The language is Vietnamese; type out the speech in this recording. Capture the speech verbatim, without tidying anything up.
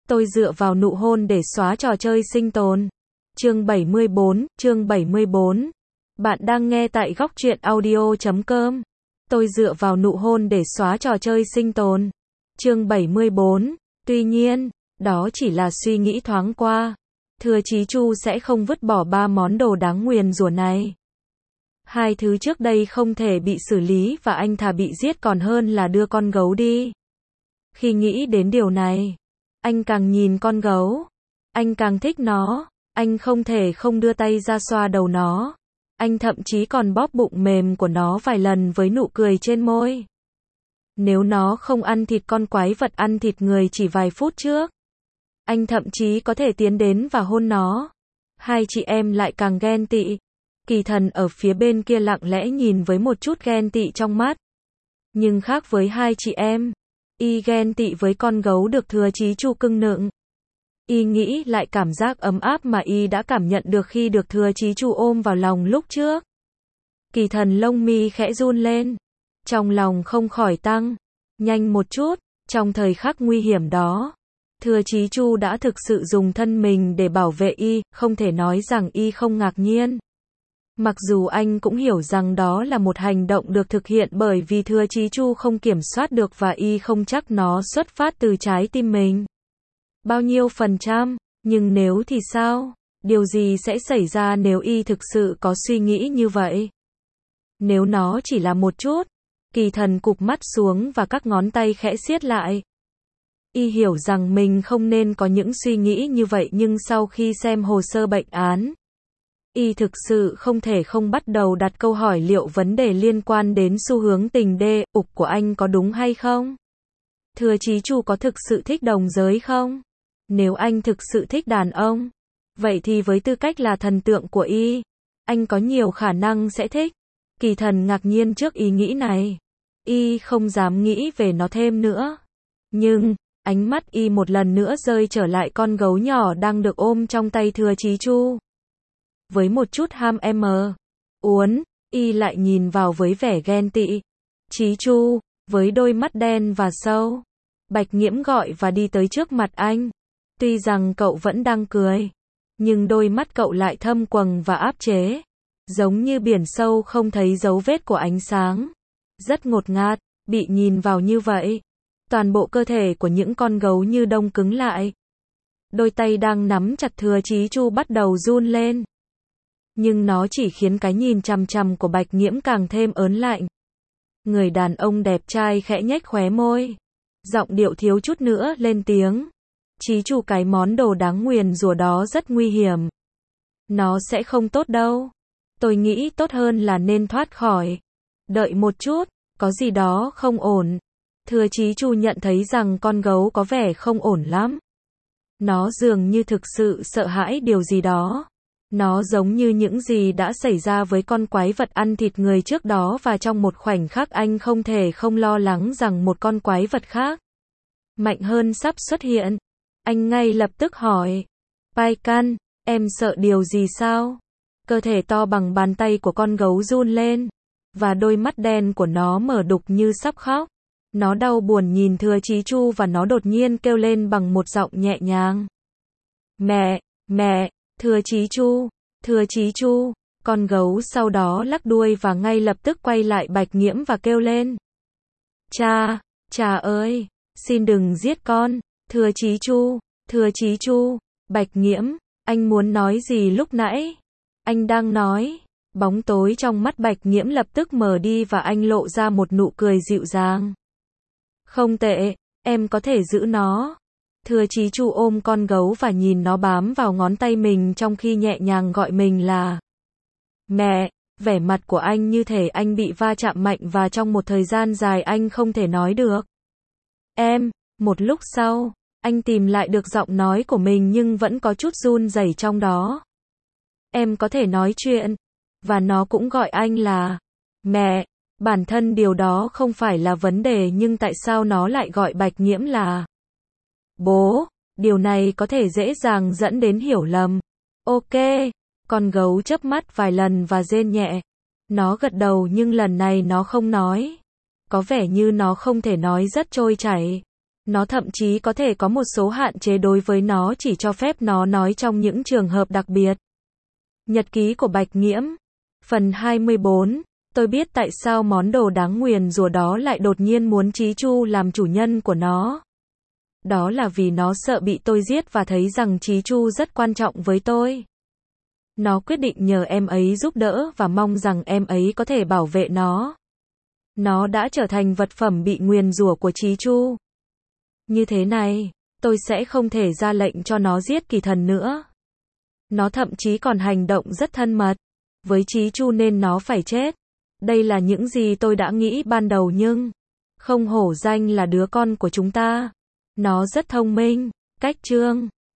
Tôi dựa vào nụ hôn để xóa trò chơi sinh tồn. Chương bảy mươi bốn, chương bảy mươi bốn. Bạn đang nghe tại góc truyện audio chấm com. Tôi dựa vào nụ hôn để xóa trò chơi sinh tồn. Chương bảy mươi bốn. Tuy nhiên, đó chỉ là suy nghĩ thoáng qua. Thừa Chí Chu sẽ không vứt bỏ ba món đồ đáng nguyền rủa này. Hai thứ trước đây không thể bị xử lý và anh thà bị giết còn hơn là đưa con gấu đi. Khi nghĩ đến điều này, anh càng nhìn con gấu, anh càng thích nó, anh không thể không đưa tay ra xoa đầu nó. Anh thậm chí còn bóp bụng mềm của nó vài lần với nụ cười trên môi. Nếu nó không ăn thịt con quái vật ăn thịt người chỉ vài phút trước, anh thậm chí có thể tiến đến và hôn nó. Hai chị em lại càng ghen tị. Kỳ Thần ở phía bên kia lặng lẽ nhìn với một chút ghen tị trong mắt. Nhưng khác với hai chị em, y ghen tị với con gấu được Thừa Chí Chu cưng nựng. Y nghĩ lại cảm giác ấm áp mà y đã cảm nhận được khi được Thừa Chí Chu ôm vào lòng lúc trước. Kỳ Thần lông mi khẽ run lên, trong lòng không khỏi tăng nhanh một chút. Trong thời khắc nguy hiểm đó, Thừa Chí Chu đã thực sự dùng thân mình để bảo vệ y, không thể nói rằng y không ngạc nhiên. Mặc dù anh cũng hiểu rằng đó là một hành động được thực hiện bởi vì Thừa Chí Chu không kiểm soát được và y không chắc nó xuất phát từ trái tim mình. Bao nhiêu phần trăm, nhưng nếu thì sao? Điều gì sẽ xảy ra nếu y thực sự có suy nghĩ như vậy? Nếu nó chỉ là một chút, Kỳ Thần cụp mắt xuống và các ngón tay khẽ siết lại. Y hiểu rằng mình không nên có những suy nghĩ như vậy nhưng sau khi xem hồ sơ bệnh án, y thực sự không thể không bắt đầu đặt câu hỏi liệu vấn đề liên quan đến xu hướng tình đê, ục của anh có đúng hay không? Thừa Chí Chu có thực sự thích đồng giới không? Nếu anh thực sự thích đàn ông, vậy thì với tư cách là thần tượng của y, anh có nhiều khả năng sẽ thích. Kỳ Thần ngạc nhiên trước ý nghĩ này. Y không dám nghĩ về nó thêm nữa. Nhưng, ánh mắt y một lần nữa rơi trở lại con gấu nhỏ đang được ôm trong tay Thừa Chí Chu. Với một chút ham em uốn, y lại nhìn vào với vẻ ghen tị. Chí Chu, với đôi mắt đen và sâu. Bạch Nghiễm gọi và đi tới trước mặt anh. Tuy rằng cậu vẫn đang cười, nhưng đôi mắt cậu lại thâm quầng và áp chế. Giống như biển sâu không thấy dấu vết của ánh sáng. Rất ngột ngạt, bị nhìn vào như vậy. Toàn bộ cơ thể của những con gấu như đông cứng lại. Đôi tay đang nắm chặt Thừa Chí Chu bắt đầu run lên. Nhưng nó chỉ khiến cái nhìn chằm chằm của Bạch Nghiễm càng thêm ớn lạnh. Người đàn ông đẹp trai khẽ nhếch khóe môi. Giọng điệu thiếu chút nữa lên tiếng. Chí Chu, cái món đồ đáng nguyền rủa đó rất nguy hiểm. Nó sẽ không tốt đâu. Tôi nghĩ tốt hơn là nên thoát khỏi. Đợi một chút, có gì đó không ổn. Thừa Chí Chu nhận thấy rằng con gấu có vẻ không ổn lắm. Nó dường như thực sự sợ hãi điều gì đó. Nó giống như những gì đã xảy ra với con quái vật ăn thịt người trước đó và trong một khoảnh khắc anh không thể không lo lắng rằng một con quái vật khác, mạnh hơn sắp xuất hiện. Anh ngay lập tức hỏi. Pai Can, em sợ điều gì sao? Cơ thể to bằng bàn tay của con gấu run lên. Và đôi mắt đen của nó mở đục như sắp khóc. Nó đau buồn nhìn Thừa Chí Chu và nó đột nhiên kêu lên bằng một giọng nhẹ nhàng. Mẹ, mẹ, Thừa Chí Chu, Thừa Chí Chu. Con gấu sau đó lắc đuôi và ngay lập tức quay lại Bạch Nghiễm và kêu lên. Cha, cha ơi, xin đừng giết con. Thừa Chí Chu, Thừa Chí Chu. Bạch Nghiễm, anh muốn nói gì lúc nãy? Anh đang nói. Bóng tối trong mắt Bạch Nghiễm lập tức mờ đi và anh lộ ra một nụ cười dịu dàng. Không tệ, em có thể giữ nó. Thừa Chí Chu ôm con gấu và nhìn nó bám vào ngón tay mình trong khi nhẹ nhàng gọi mình là mẹ. Vẻ mặt của anh như thể anh bị va chạm mạnh và trong một thời gian dài anh không thể nói được. Em, một lúc sau, anh tìm lại được giọng nói của mình nhưng vẫn có chút run rẩy trong đó. Em có thể nói chuyện. Và nó cũng gọi anh là mẹ. Bản thân điều đó không phải là vấn đề nhưng tại sao nó lại gọi Bạch Nghiễm là bố? Điều này có thể dễ dàng dẫn đến hiểu lầm. Ok. Con gấu chớp mắt vài lần và rên nhẹ. Nó gật đầu nhưng lần này nó không nói. Có vẻ như nó không thể nói rất trôi chảy. Nó thậm chí có thể có một số hạn chế đối với nó, chỉ cho phép nó nói trong những trường hợp đặc biệt. Nhật ký của Bạch Nghiễm. Phần hai mươi bốn. Tôi biết tại sao món đồ đáng nguyền rủa đó lại đột nhiên muốn Chí Chu làm chủ nhân của nó. Đó là vì nó sợ bị tôi giết và thấy rằng Chí Chu rất quan trọng với tôi. Nó quyết định nhờ em ấy giúp đỡ và mong rằng em ấy có thể bảo vệ nó. Nó đã trở thành vật phẩm bị nguyền rủa của Chí Chu. Như thế này, tôi sẽ không thể ra lệnh cho nó giết Kỳ Thần nữa. Nó thậm chí còn hành động rất thân mật với Chí Chu nên nó phải chết. Đây là những gì tôi đã nghĩ ban đầu nhưng không hổ danh là đứa con của chúng ta. Nó rất thông minh. Cách chương